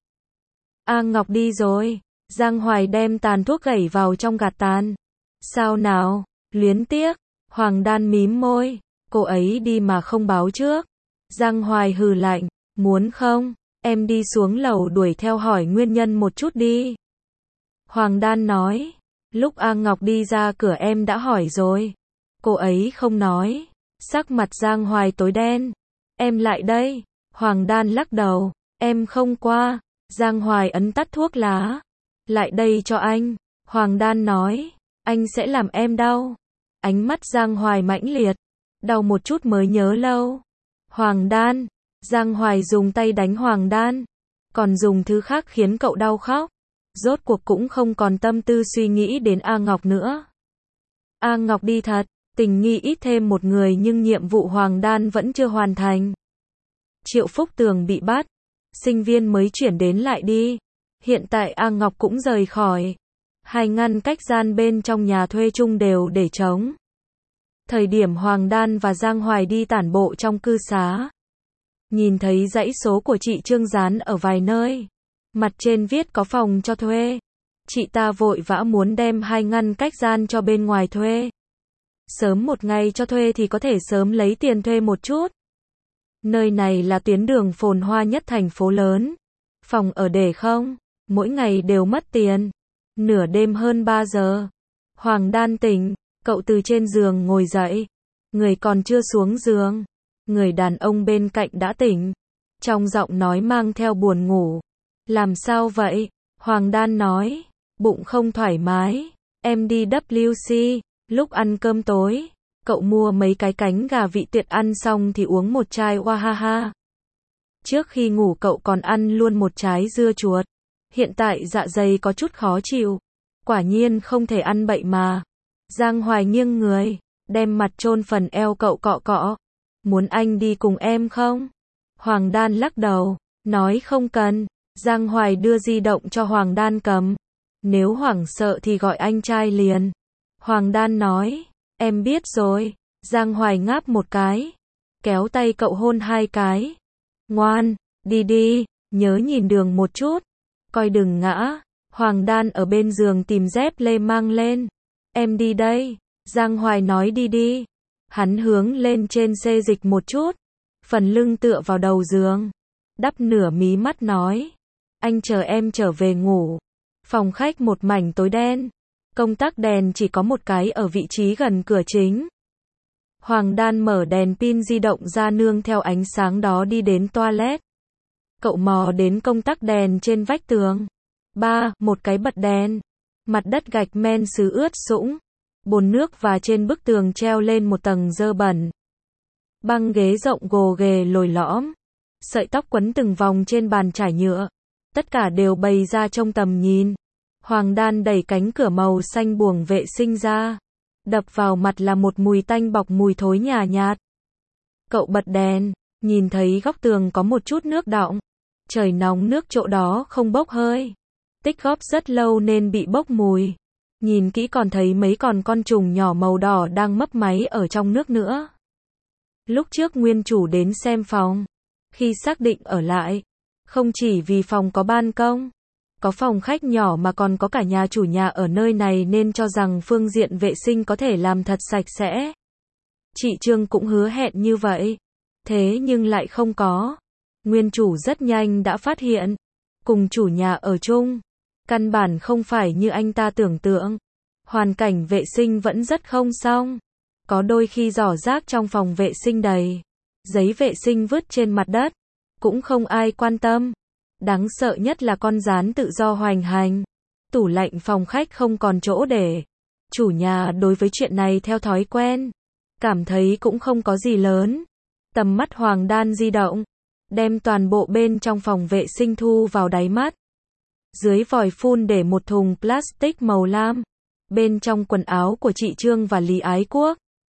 A Ngọc đi rồi. Giang Hoài đem tàn thuốc gẩy vào trong gạt tàn. Sao nào, luyến tiếc. Hoàng Đan mím môi. Cô ấy đi mà không báo trước. Giang Hoài hừ lạnh. Muốn không, em đi xuống lầu đuổi theo hỏi nguyên nhân một chút đi. Hoàng Đan nói. Lúc A Ngọc đi ra cửa em đã hỏi rồi. Cô ấy không nói. Sắc mặt Giang Hoài tối đen. Em lại đây. Hoàng Đan lắc đầu. Em không qua. Giang Hoài ấn tắt thuốc lá. Lại đây cho anh. Hoàng Đan nói. Anh sẽ làm em đau. Ánh mắt Giang Hoài mãnh liệt. Đau một chút mới nhớ lâu. Hoàng Đan. Giang Hoài dùng tay đánh Hoàng Đan. Còn dùng thứ khác khiến cậu đau khóc. Rốt cuộc cũng không còn tâm tư suy nghĩ đến A Ngọc nữa. A Ngọc đi thật. Tình nghi ít thêm một người nhưng nhiệm vụ Hoàng Đan vẫn chưa hoàn thành. Triệu Phúc Tường bị bắt. Sinh viên mới chuyển đến lại đi. Hiện tại A Ngọc cũng rời khỏi. Hai ngăn cách gian bên trong nhà thuê chung đều để trống. Thời điểm Hoàng Đan và Giang Hoài đi tản bộ trong cư xá, nhìn thấy dãy số của chị Trương dán ở vài nơi. Mặt trên viết có phòng cho thuê. Chị ta vội vã muốn đem hai ngăn cách gian cho bên ngoài thuê. Sớm một ngày cho thuê thì có thể sớm lấy tiền thuê một chút. Nơi này là tuyến đường phồn hoa nhất thành phố lớn. Phòng ở để không, mỗi ngày đều mất tiền. Nửa đêm hơn ba giờ. Hoàng Đan tỉnh, cậu từ trên giường ngồi dậy. Người còn chưa xuống giường. Người đàn ông bên cạnh đã tỉnh. Trong giọng nói mang theo buồn ngủ. Làm sao vậy? Hoàng Đan nói. Bụng không thoải mái. Em đi W C. Lúc ăn cơm tối, cậu mua mấy cái cánh gà vị tuyệt ăn xong thì uống một chai Wahaha. Trước khi ngủ cậu còn ăn luôn một trái dưa chuột. Hiện tại dạ dày có chút khó chịu. Quả nhiên không thể ăn bậy mà. Giang Hoài nghiêng người, đem mặt chôn phần eo cậu cọ cọ. Muốn anh đi cùng em không? Hoàng Đan lắc đầu, nói không cần. Giang Hoài đưa di động cho Hoàng Đan cầm. Nếu hoảng sợ thì gọi anh trai liền. Hoàng Đan nói, em biết rồi. Giang Hoài ngáp một cái, kéo tay cậu hôn hai cái. Ngoan, đi đi, nhớ nhìn đường một chút, coi đừng ngã. Hoàng Đan ở bên giường tìm dép lê mang lên. Em đi đây. Giang Hoài nói đi đi. Hắn hướng lên trên xê dịch một chút, phần lưng tựa vào đầu giường, đắp nửa mí mắt nói, anh chờ em trở về ngủ. Phòng khách một mảnh tối đen. Công tắc đèn chỉ có một cái ở vị trí gần cửa chính. Hoàng Đan mở đèn pin di động ra nương theo ánh sáng đó đi đến toilet. Cậu mò đến công tắc đèn trên vách tường. Ba, một cái bật đèn. Mặt đất gạch men sứ ướt sũng. Bồn nước và trên bức tường treo lên một tầng dơ bẩn. Băng ghế rộng gồ ghề lồi lõm. Sợi tóc quấn từng vòng trên bàn trải nhựa. Tất cả đều bày ra trong tầm nhìn. Hoàng Đan đẩy cánh cửa màu xanh buồng vệ sinh ra. Đập vào mặt là một mùi tanh bọc mùi thối nhả nhạt. Cậu bật đèn, nhìn thấy góc tường có một chút nước đọng. Trời nóng nước chỗ đó không bốc hơi. Tích góp rất lâu nên bị bốc mùi. Nhìn kỹ còn thấy mấy con con trùng nhỏ màu đỏ đang mấp máy ở trong nước nữa. Lúc trước nguyên chủ đến xem phòng, khi xác định ở lại, không chỉ vì phòng có ban công, có phòng khách nhỏ mà còn có cả nhà chủ nhà ở nơi này nên cho rằng phương diện vệ sinh có thể làm thật sạch sẽ. Chị Trương cũng hứa hẹn như vậy. Thế nhưng lại không có. Nguyên chủ rất nhanh đã phát hiện. Cùng chủ nhà ở chung. Căn bản không phải như anh ta tưởng tượng. Hoàn cảnh vệ sinh vẫn rất không xong. Có đôi khi giỏ rác trong phòng vệ sinh đầy. Giấy vệ sinh vứt trên mặt đất. Cũng không ai quan tâm. Đáng sợ nhất là con gián tự do hoành hành. Tủ lạnh phòng khách không còn chỗ để. Chủ nhà đối với chuyện này theo thói quen. Cảm thấy cũng không có gì lớn. Tầm mắt Hoàng Đan di động. Đem toàn bộ bên trong phòng vệ sinh thu vào đáy mắt. Dưới vòi phun để một thùng plastic màu lam. Bên trong quần áo của chị Trương và Lý Ái Quốc.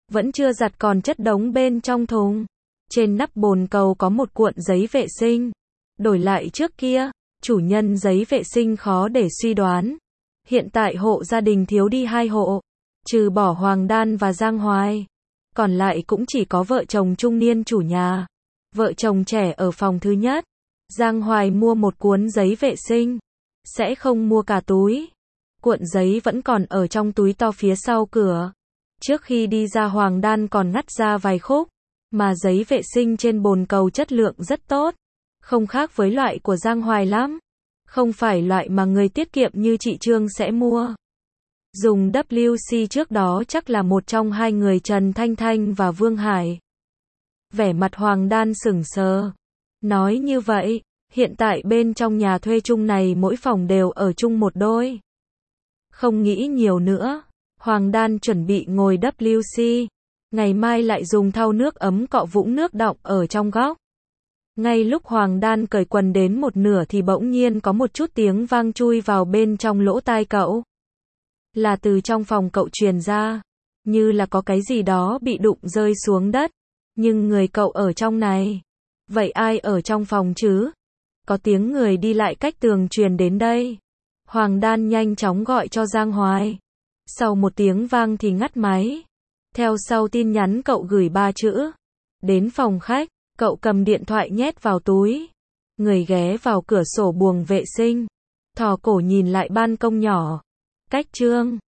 Vẫn chưa giặt còn chất đống bên trong thùng. Trên nắp bồn cầu có một cuộn giấy vệ sinh. Đổi lại trước kia, chủ nhân giấy vệ sinh khó để suy đoán. Hiện tại hộ gia đình thiếu đi hai hộ. Trừ bỏ Hoàng Đan và Giang Hoài. Còn lại cũng chỉ có vợ chồng trung niên chủ nhà. Vợ chồng trẻ ở phòng thứ nhất. Giang Hoài mua một cuốn giấy vệ sinh. Sẽ không mua cả túi. Cuộn giấy vẫn còn ở trong túi to phía sau cửa. Trước khi đi ra Hoàng Đan còn ngắt ra vài khúc. Mà giấy vệ sinh trên bồn cầu chất lượng rất tốt. Không khác với loại của Giang Hoài lắm. Không phải loại mà người tiết kiệm như chị Trương sẽ mua. Dùng vê kép xê trước đó chắc là một trong hai người Trần Thanh Thanh và Vương Hải. Vẻ mặt Hoàng Đan sững sờ. Nói như vậy, hiện tại bên trong nhà thuê chung này mỗi phòng đều ở chung một đôi. Không nghĩ nhiều nữa, Hoàng Đan chuẩn bị ngồi vê kép xê. Ngày mai lại dùng thau nước ấm cọ vũng nước đọng ở trong góc. Ngay lúc Hoàng Đan cởi quần đến một nửa thì bỗng nhiên có một chút tiếng vang chui vào bên trong lỗ tai cậu. Là từ trong phòng cậu truyền ra. Như là có cái gì đó bị đụng rơi xuống đất. Nhưng người cậu ở trong này. Vậy ai ở trong phòng chứ? Có tiếng người đi lại cách tường truyền đến đây. Hoàng Đan nhanh chóng gọi cho Giang Hoài. Sau một tiếng vang thì ngắt máy. Theo sau tin nhắn cậu gửi ba chữ. Đến phòng khách, cậu cầm điện thoại nhét vào túi. Người ghé vào cửa sổ buồng vệ sinh. Thò cổ nhìn lại ban công nhỏ. Cách Trương.